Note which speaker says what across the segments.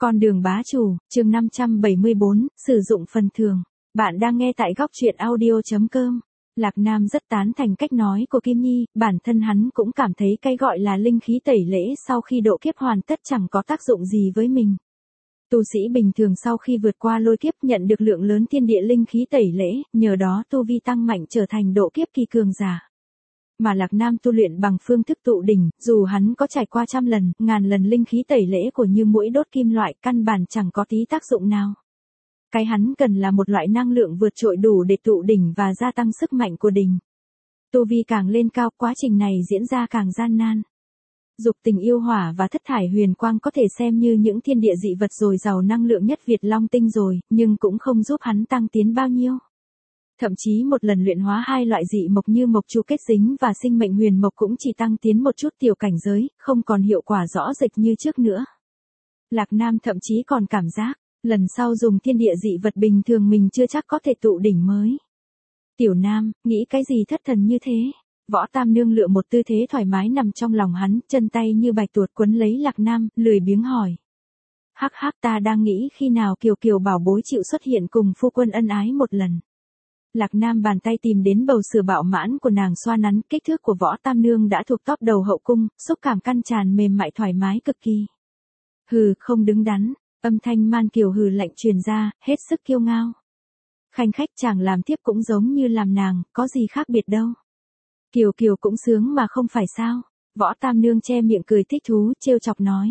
Speaker 1: Con đường bá chủ, chương 574, sử dụng phần thưởng. Bạn đang nghe tại góc truyện audio.com. Lạc Nam rất tán thành cách nói của Kim Nhi, bản thân hắn cũng cảm thấy cái gọi là linh khí tẩy lễ sau khi độ kiếp hoàn tất chẳng có tác dụng gì với mình. Tu sĩ bình thường sau khi vượt qua lôi kiếp nhận được lượng lớn thiên địa linh khí tẩy lễ, nhờ đó tu vi tăng mạnh trở thành độ kiếp kỳ cường giả. Mà Lạc Nam tu luyện bằng phương thức tụ đỉnh, dù hắn có trải qua trăm lần, ngàn lần linh khí tẩy lễ của như mũi đốt kim loại, căn bản chẳng có tí tác dụng nào. Cái hắn cần là một loại năng lượng vượt trội đủ để tụ đỉnh và gia tăng sức mạnh của đỉnh. Tu vi càng lên cao, quá trình này diễn ra càng gian nan. Dục tình yêu hỏa và thất thải huyền quang có thể xem như những thiên địa dị vật dồi dào năng lượng nhất Việt Long tinh rồi, nhưng cũng không giúp hắn tăng tiến bao nhiêu. Thậm chí một lần luyện hóa hai loại dị mộc như mộc chu kết dính và sinh mệnh huyền mộc cũng chỉ tăng tiến một chút tiểu cảnh giới, không còn hiệu quả rõ rệt như trước nữa. Lạc Nam thậm chí còn cảm giác, lần sau dùng thiên địa dị vật bình thường mình chưa chắc có thể tụ đỉnh mới. Tiểu Nam, nghĩ cái gì thất thần như thế? Võ Tam Nương lựa một tư thế thoải mái nằm trong lòng hắn, chân tay như bạch tuột quấn lấy Lạc Nam, lười biếng hỏi. Hắc hắc, ta đang nghĩ khi nào Kiều Kiều bảo bối chịu xuất hiện cùng phu quân ân ái một lần. Lạc Nam bàn tay tìm đến bầu sữa bạo mãn của nàng xoa nắn, kích thước của Võ Tam Nương đã thuộc top đầu hậu cung, xúc cảm căn tràn mềm mại thoải mái cực kỳ. Hừ, không đứng đắn, âm thanh Man Kiều hừ lạnh truyền ra, hết sức kiêu ngao. Khanh khách, chàng làm tiếp cũng giống như làm nàng, có gì khác biệt đâu. Kiều Kiều cũng sướng mà không phải sao? Võ Tam Nương che miệng cười thích thú, trêu chọc nói.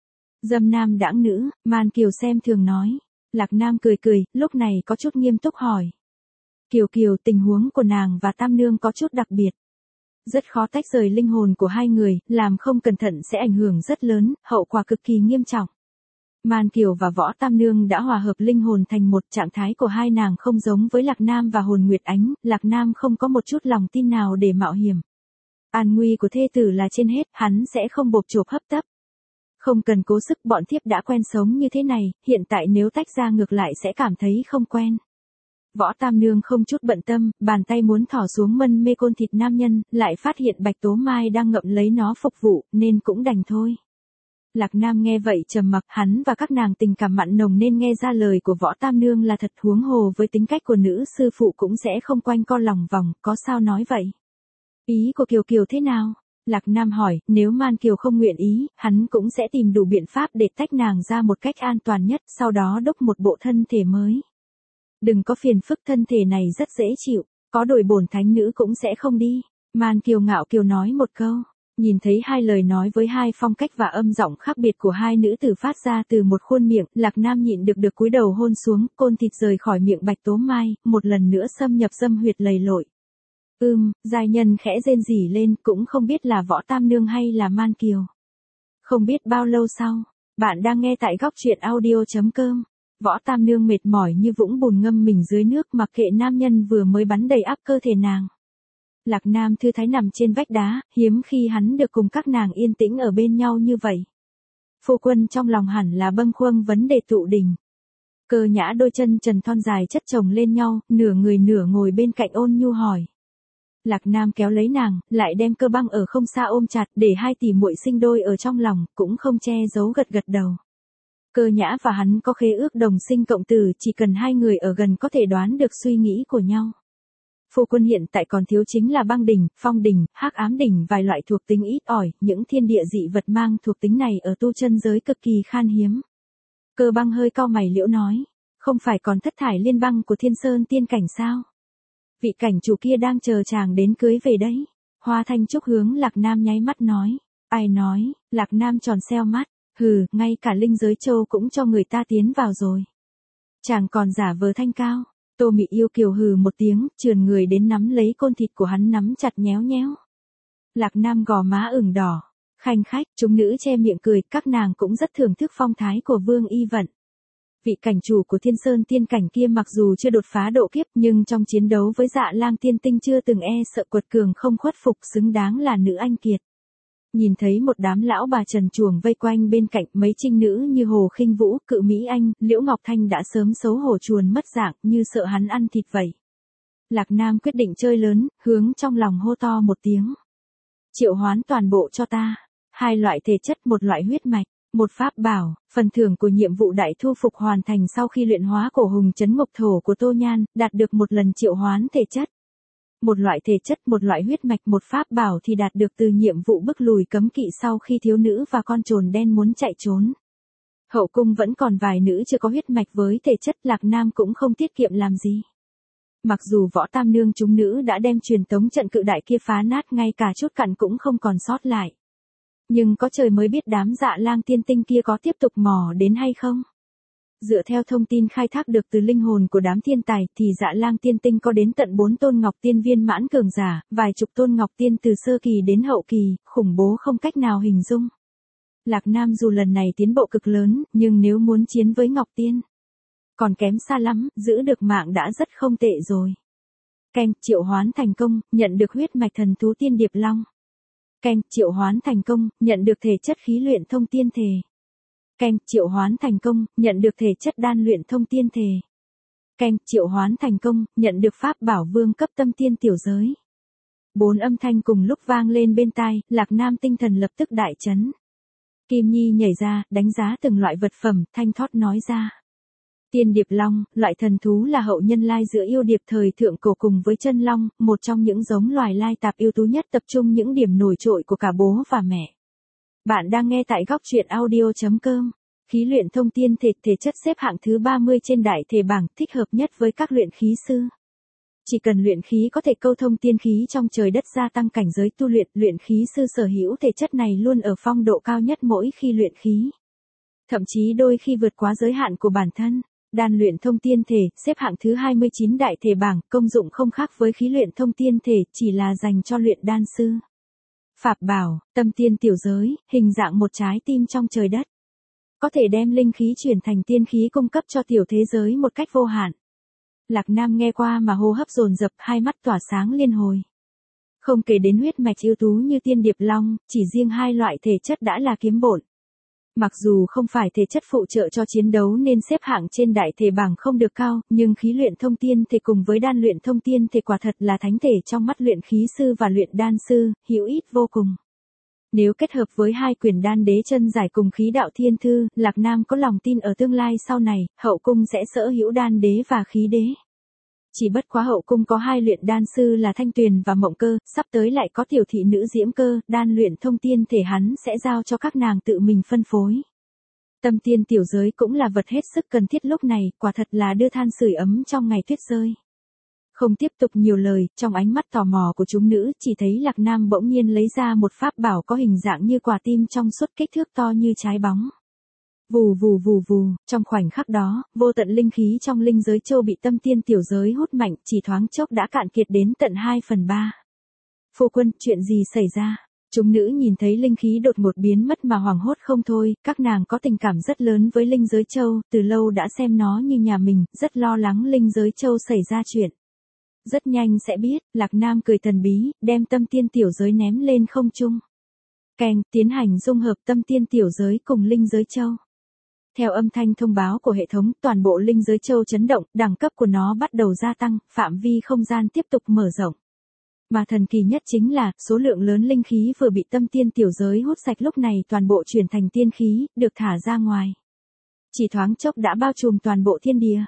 Speaker 1: Dâm nam đãng nữ, Man Kiều xem thường nói. Lạc Nam cười cười, lúc này có chút nghiêm túc hỏi. Kiều Kiều, tình huống của nàng và Tam Nương có chút đặc biệt. Rất khó tách rời linh hồn của hai người, làm không cẩn thận sẽ ảnh hưởng rất lớn, hậu quả cực kỳ nghiêm trọng. Man Kiều và Võ Tam Nương đã hòa hợp linh hồn thành một, trạng thái của hai nàng không giống với Lạc Nam và Hồn Nguyệt Ánh, Lạc Nam không có một chút lòng tin nào để mạo hiểm. An nguy của thê tử là trên hết, hắn sẽ không bộp chộp hấp tấp. Không cần cố sức, bọn thiếp đã quen sống như thế này, hiện tại nếu tách ra ngược lại sẽ cảm thấy không quen. Võ Tam Nương không chút bận tâm, bàn tay muốn thỏ xuống mân mê côn thịt nam nhân, lại phát hiện Bạch Tố Mai đang ngậm lấy nó phục vụ, nên cũng đành thôi. Lạc Nam nghe vậy trầm mặc, hắn và các nàng tình cảm mặn nồng nên nghe ra lời của Võ Tam Nương là thật, huống hồ với tính cách của nữ sư phụ cũng sẽ không quanh co lòng vòng, có sao nói vậy. Ý của Kiều Kiều thế nào? Lạc Nam hỏi, nếu Man Kiều không nguyện ý, hắn cũng sẽ tìm đủ biện pháp để tách nàng ra một cách an toàn nhất, sau đó đúc một bộ thân thể mới. Đừng có phiền phức, thân thể này rất dễ chịu, có đổi bổn thánh nữ cũng sẽ không đi. Man Kiều ngạo kiều nói một câu. Nhìn thấy hai lời nói với hai phong cách và âm giọng khác biệt của hai nữ tử phát ra từ một khuôn miệng, Lạc Nam nhịn được cúi đầu hôn xuống, côn thịt rời khỏi miệng Bạch Tố Mai, một lần nữa xâm nhập dâm huyệt lầy lội. Giai nhân khẽ rên rỉ lên, cũng không biết là Võ Tam Nương hay là Man Kiều. Không biết bao lâu sau, bạn đang nghe tại góc truyện audio.com. Võ Tam Nương mệt mỏi như vũng bùn ngâm mình dưới nước, mặc kệ nam nhân vừa mới bắn đầy áp cơ thể nàng. Lạc Nam thư thái nằm trên vách đá, hiếm khi hắn được cùng các nàng yên tĩnh ở bên nhau như vậy. Phu quân trong lòng hẳn là bâng khuâng vấn đề tụ đỉnh. Cơ Nhã đôi chân trần thon dài chất chồng lên nhau, nửa người nửa ngồi bên cạnh ôn nhu hỏi. Lạc Nam kéo lấy nàng, lại đem Cơ Băng ở không xa ôm chặt, để hai tỷ muội sinh đôi ở trong lòng, cũng không che giấu gật gật đầu. Cơ Nhã và hắn có khế ước đồng sinh cộng tử, chỉ cần hai người ở gần có thể đoán được suy nghĩ của nhau. Phu quân hiện tại còn thiếu chính là băng đỉnh, phong đỉnh, hắc ám đỉnh, vài loại thuộc tính ít ỏi, những thiên địa dị vật mang thuộc tính này ở tu chân giới cực kỳ khan hiếm. Cơ Băng hơi cau mày liễu nói, không phải còn thất thải liên băng của Thiên Sơn tiên cảnh sao? Vị cảnh chủ kia đang chờ chàng đến cưới về đấy. Hoa Thanh Trúc hướng Lạc Nam nháy mắt nói. Ai nói? Lạc Nam tròn xeo mắt. Hừ, ngay cả linh giới châu cũng cho người ta tiến vào rồi. Chàng còn giả vờ thanh cao. Tô Mị Yêu Kiều hừ một tiếng, trườn người đến nắm lấy côn thịt của hắn nắm chặt nhéo nhéo. Lạc Nam gò má ửng đỏ. Khanh khách, chúng nữ che miệng cười, các nàng cũng rất thưởng thức phong thái của Vương Y Vận. Vị cảnh chủ của Thiên Sơn tiên cảnh kia mặc dù chưa đột phá độ kiếp, nhưng trong chiến đấu với Dạ Lang tiên tinh chưa từng e sợ, quật cường không khuất phục, xứng đáng là nữ anh kiệt. Nhìn thấy một đám lão bà trần truồng vây quanh bên cạnh, mấy trinh nữ như Hồ Khinh Vũ, Cự Mỹ Anh, Liễu Ngọc Thanh đã sớm xấu hổ chuồn mất dạng, như sợ hắn ăn thịt vậy. Lạc Nam quyết định chơi lớn, hướng trong lòng hô to một tiếng. Triệu hoán toàn bộ cho ta. Hai loại thể chất, một loại huyết mạch. Một pháp bảo, phần thưởng của nhiệm vụ đại thu phục hoàn thành sau khi luyện hóa cổ hùng chấn ngục thổ của Tô Nhan, đạt được một lần triệu hoán thể chất. Một loại thể chất, một loại huyết mạch, một pháp bảo thì đạt được từ nhiệm vụ bức lùi cấm kỵ sau khi thiếu nữ và con trồn đen muốn chạy trốn. Hậu cung vẫn còn vài nữ chưa có huyết mạch với thể chất, Lạc Nam cũng không tiết kiệm làm gì. Mặc dù võ tam nương chúng nữ đã đem truyền tống trận cự đại kia phá nát, ngay cả chút cặn cũng không còn sót lại. Nhưng có trời mới biết đám Dạ Lang tiên tinh kia có tiếp tục mò đến hay không. Dựa theo thông tin khai thác được từ linh hồn của đám thiên tài thì Dạ Lang tiên tinh có đến tận 4 tôn ngọc tiên viên mãn cường giả, vài chục tôn ngọc tiên từ sơ kỳ đến hậu kỳ, khủng bố không cách nào hình dung. Lạc Nam dù lần này tiến bộ cực lớn, nhưng nếu muốn chiến với ngọc tiên, còn kém xa lắm, giữ được mạng đã rất không tệ rồi. Keng, triệu hoán thành công, nhận được huyết mạch thần thú tiên điệp long. Keng, triệu hoán thành công, nhận được thể chất khí luyện thông tiên thể. Keng, triệu hoán thành công, nhận được thể chất đan luyện thông tiên thể. Keng, triệu hoán thành công, nhận được pháp bảo vương cấp tâm tiên tiểu giới. 4 âm thanh cùng lúc vang lên bên tai, Lạc Nam tinh thần lập tức đại chấn. Kim Nhi nhảy ra, đánh giá từng loại vật phẩm, thanh thoát nói ra. Tiên điệp long, loại thần thú là hậu nhân lai giữa yêu điệp thời thượng cổ cùng với chân long, một trong những giống loài lai tạp ưu tú nhất, tập trung những điểm nổi trội của cả bố và mẹ. Bạn đang nghe tại góc truyện audio.com. Khí luyện thông tiên thể, thể chất xếp hạng thứ 30 trên đại thể bảng, thích hợp nhất với các luyện khí sư. Chỉ cần luyện khí có thể câu thông tiên khí trong trời đất, gia tăng cảnh giới tu luyện, luyện khí sư sở hữu thể chất này luôn ở phong độ cao nhất mỗi khi luyện khí. Thậm chí đôi khi vượt quá giới hạn của bản thân. Đan luyện thông tiên thể, xếp hạng thứ 29 đại thể bảng, công dụng không khác với khí luyện thông tiên thể, chỉ là dành cho luyện đan sư. Pháp bảo, tâm tiên tiểu giới, hình dạng một trái tim trong trời đất. Có thể đem linh khí chuyển thành tiên khí cung cấp cho tiểu thế giới một cách vô hạn. Lạc Nam nghe qua mà hô hấp dồn dập, hai mắt tỏa sáng liên hồi. Không kể đến huyết mạch ưu tú như tiên điệp long, chỉ riêng hai loại thể chất đã là kiếm bộn. Mặc dù không phải thể chất phụ trợ cho chiến đấu nên xếp hạng trên đại thể bảng không được cao, nhưng khí luyện thông tiên thể cùng với đan luyện thông tiên thể quả thật là thánh thể trong mắt luyện khí sư và luyện đan sư, hữu ích vô cùng. Nếu kết hợp với hai quyển đan đế chân giải cùng khí đạo thiên thư, Lạc Nam có lòng tin ở tương lai sau này, hậu cung sẽ sở hữu đan đế và khí đế. Chỉ bất quá hậu cung có hai luyện đan sư là Thanh Tuyền và Mộng Cơ, sắp tới lại có tiểu thị nữ Diễm Cơ, đan luyện thông tiên thể hắn sẽ giao cho các nàng tự mình phân phối. Tâm tiên tiểu giới cũng là vật hết sức cần thiết lúc này, quả thật là đưa than sưởi ấm trong ngày tuyết rơi. Không tiếp tục nhiều lời, trong ánh mắt tò mò của chúng nữ, chỉ thấy Lạc Nam bỗng nhiên lấy ra một pháp bảo có hình dạng như quả tim trong suốt, kích thước to như trái bóng. Vù vù vù vù, trong khoảnh khắc đó, vô tận linh khí trong linh giới châu bị tâm tiên tiểu giới hút mạnh, chỉ thoáng chốc đã cạn kiệt đến tận 2/3. Phu quân, chuyện gì xảy ra? Chúng nữ nhìn thấy linh khí đột ngột biến mất mà hoảng hốt không thôi, các nàng có tình cảm rất lớn với linh giới châu, từ lâu đã xem nó như nhà mình, rất lo lắng linh giới châu xảy ra chuyện. Rất nhanh sẽ biết, Lạc Nam cười thần bí, đem tâm tiên tiểu giới ném lên không trung. Keng, tiến hành dung hợp tâm tiên tiểu giới cùng linh giới châu. Theo âm thanh thông báo của hệ thống, toàn bộ linh giới châu chấn động, đẳng cấp của nó bắt đầu gia tăng, phạm vi không gian tiếp tục mở rộng. Mà thần kỳ nhất chính là, số lượng lớn linh khí vừa bị tâm tiên tiểu giới hút sạch lúc này toàn bộ chuyển thành tiên khí, được thả ra ngoài. Chỉ thoáng chốc đã bao trùm toàn bộ thiên địa.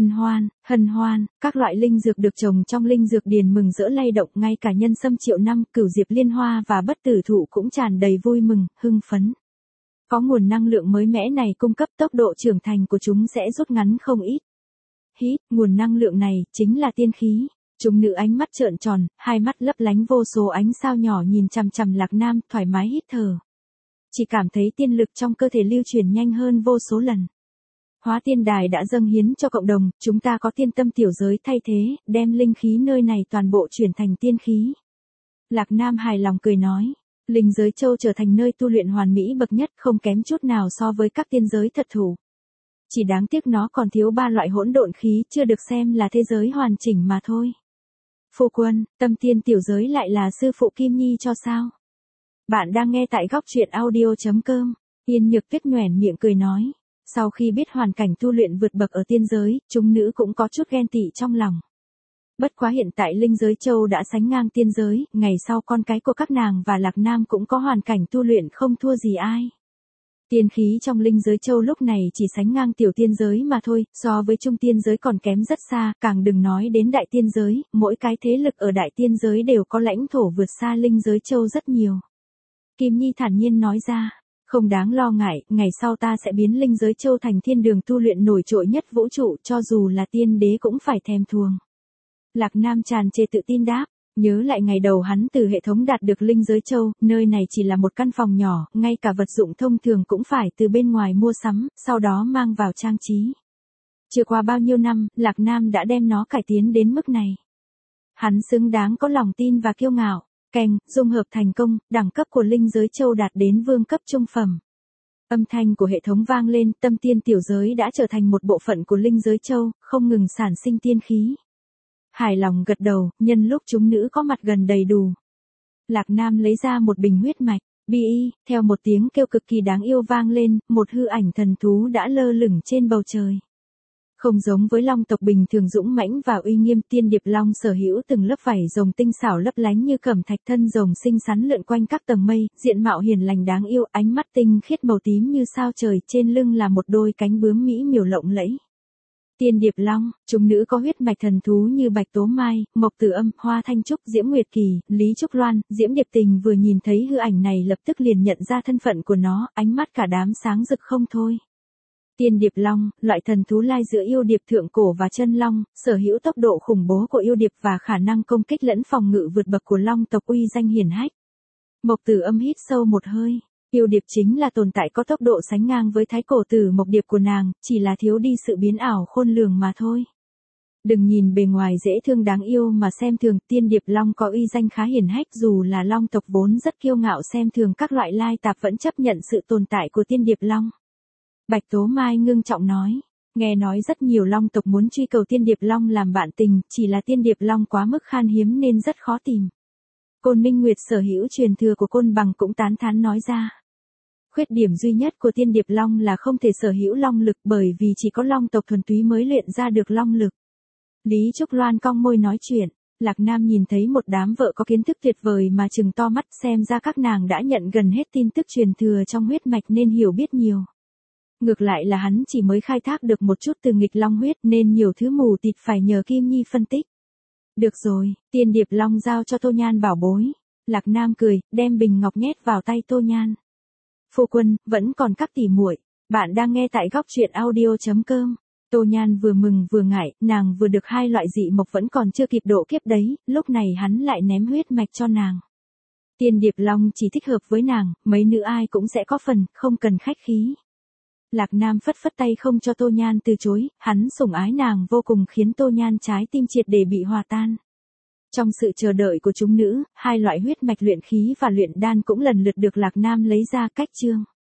Speaker 1: Hân hoan, các loại linh dược được trồng trong linh dược điền mừng rỡ lay động, ngay cả nhân sâm triệu năm, cửu diệp liên hoa và bất tử thụ cũng tràn đầy vui mừng, hưng phấn. Có nguồn năng lượng mới mẻ này cung cấp, tốc độ trưởng thành của chúng sẽ rút ngắn không ít. Hít, nguồn năng lượng này, chính là tiên khí. Chúng nữ ánh mắt trợn tròn, hai mắt lấp lánh vô số ánh sao nhỏ nhìn chằm chằm Lạc Nam, thoải mái hít thở. Chỉ cảm thấy tiên lực trong cơ thể lưu chuyển nhanh hơn vô số lần. Hóa tiên đài đã dâng hiến cho cộng đồng, chúng ta có tiên tâm tiểu giới thay thế, đem linh khí nơi này toàn bộ chuyển thành tiên khí. Lạc Nam hài lòng cười nói, linh giới châu trở thành nơi tu luyện hoàn mỹ bậc nhất, không kém chút nào so với các tiên giới thật thủ. Chỉ đáng tiếc nó còn thiếu 3 loại hỗn độn khí, chưa được xem là thế giới hoàn chỉnh mà thôi. Phu quân, tâm tiên tiểu giới lại là sư phụ Kim Nhi cho sao? Bạn đang nghe tại góc truyện audio.com. Yên Nhược Tuyết nhoẻn miệng cười nói. Sau khi biết hoàn cảnh tu luyện vượt bậc ở tiên giới, chúng nữ cũng có chút ghen tị trong lòng. Bất quá hiện tại linh giới châu đã sánh ngang tiên giới, ngày sau con cái của các nàng và Lạc Nam cũng có hoàn cảnh tu luyện không thua gì ai. Tiên khí trong linh giới châu lúc này chỉ sánh ngang tiểu tiên giới mà thôi, so với trung tiên giới còn kém rất xa, càng đừng nói đến đại tiên giới, mỗi cái thế lực ở đại tiên giới đều có lãnh thổ vượt xa linh giới châu rất nhiều. Kim Nhi thản nhiên nói ra, không đáng lo ngại, ngày sau ta sẽ biến linh giới châu thành thiên đường tu luyện nổi trội nhất vũ trụ, cho dù là tiên đế cũng phải thèm thuồng. Lạc Nam tràn trề tự tin đáp. Nhớ lại ngày đầu hắn từ hệ thống đạt được linh giới châu, nơi này chỉ là một căn phòng nhỏ, ngay cả vật dụng thông thường cũng phải từ bên ngoài mua sắm, sau đó mang vào trang trí. Chưa qua bao nhiêu năm, Lạc Nam đã đem nó cải tiến đến mức này. Hắn xứng đáng có lòng tin và kiêu ngạo. Keng, dung hợp thành công, đẳng cấp của linh giới châu đạt đến vương cấp trung phẩm. Âm thanh của hệ thống vang lên, tâm tiên tiểu giới đã trở thành một bộ phận của linh giới châu, không ngừng sản sinh tiên khí. Hài lòng gật đầu, nhân lúc chúng nữ có mặt gần đầy đủ. Lạc Nam lấy ra một bình huyết mạch, bi, theo một tiếng kêu cực kỳ đáng yêu vang lên, một hư ảnh thần thú đã lơ lửng trên bầu trời. Không giống với long tộc bình thường dũng mãnh và uy nghiêm, tiên điệp long sở hữu từng lớp vảy rồng tinh xảo lấp lánh như cẩm thạch, thân rồng xinh xắn lượn quanh các tầng mây, diện mạo hiền lành đáng yêu, ánh mắt tinh khiết màu tím như sao trời, trên lưng là một đôi cánh bướm mỹ miều lộng lẫy. Tiên điệp long, chúng nữ có huyết mạch thần thú như Bạch Tố Mai, Mộc Tử Âm, Hoa Thanh Trúc, Diễm Nguyệt Kỳ, Lý Trúc Loan, Diễm Điệp Tình vừa nhìn thấy hư ảnh này lập tức liền nhận ra thân phận của nó, ánh mắt cả đám sáng rực không thôi. Tiên điệp long, loại thần thú lai giữa yêu điệp thượng cổ và chân long, sở hữu tốc độ khủng bố của yêu điệp và khả năng công kích lẫn phòng ngự vượt bậc của long tộc, uy danh hiển hách. Mộc Tử Âm hít sâu một hơi. Yêu điệp chính là tồn tại có tốc độ sánh ngang với thái cổ tử mộc điệp của nàng, chỉ là thiếu đi sự biến ảo khôn lường mà thôi. Đừng nhìn bề ngoài dễ thương đáng yêu mà xem thường, tiên điệp long có uy danh khá hiển hách, dù là long tộc vốn rất kiêu ngạo xem thường các loại lai tạp vẫn chấp nhận sự tồn tại của tiên điệp long. Bạch Tố Mai ngưng trọng nói, nghe nói rất nhiều long tộc muốn truy cầu tiên điệp long làm bạn tình, chỉ là tiên điệp long quá mức khan hiếm nên rất khó tìm. Côn Minh Nguyệt sở hữu truyền thừa của Côn Bằng cũng tán thán nói ra. Khuyết điểm duy nhất của tiên điệp long là không thể sở hữu long lực, bởi vì chỉ có long tộc thuần túy mới luyện ra được long lực. Lý Trúc Loan cong môi nói chuyện, Lạc Nam nhìn thấy một đám vợ có kiến thức tuyệt vời mà trừng to mắt, xem ra các nàng đã nhận gần hết tin tức truyền thừa trong huyết mạch nên hiểu biết nhiều. Ngược lại là hắn chỉ mới khai thác được một chút từ nghịch long huyết nên nhiều thứ mù tịt phải nhờ Kim Nhi phân tích. Được rồi, tiên điệp long giao cho Tô Nhan bảo bối. Lạc Nam cười, đem bình ngọc nhét vào tay Tô Nhan. Phu quân, vẫn còn các tỷ muội. Bạn đang nghe tại góc truyện audio.com. Tô Nhan vừa mừng vừa ngại, nàng vừa được 2 loại dị mộc vẫn còn chưa kịp độ kiếp đấy, lúc này hắn lại ném huyết mạch cho nàng. Tiên điệp long chỉ thích hợp với nàng, mấy nữ ai cũng sẽ có phần, không cần khách khí. Lạc Nam phất phất tay không cho Tô Nhan từ chối, hắn sủng ái nàng vô cùng khiến Tô Nhan trái tim triệt để bị hòa tan. Trong sự chờ đợi của chúng nữ, 2 loại huyết mạch luyện khí và luyện đan cũng lần lượt được Lạc Nam lấy ra cách chương.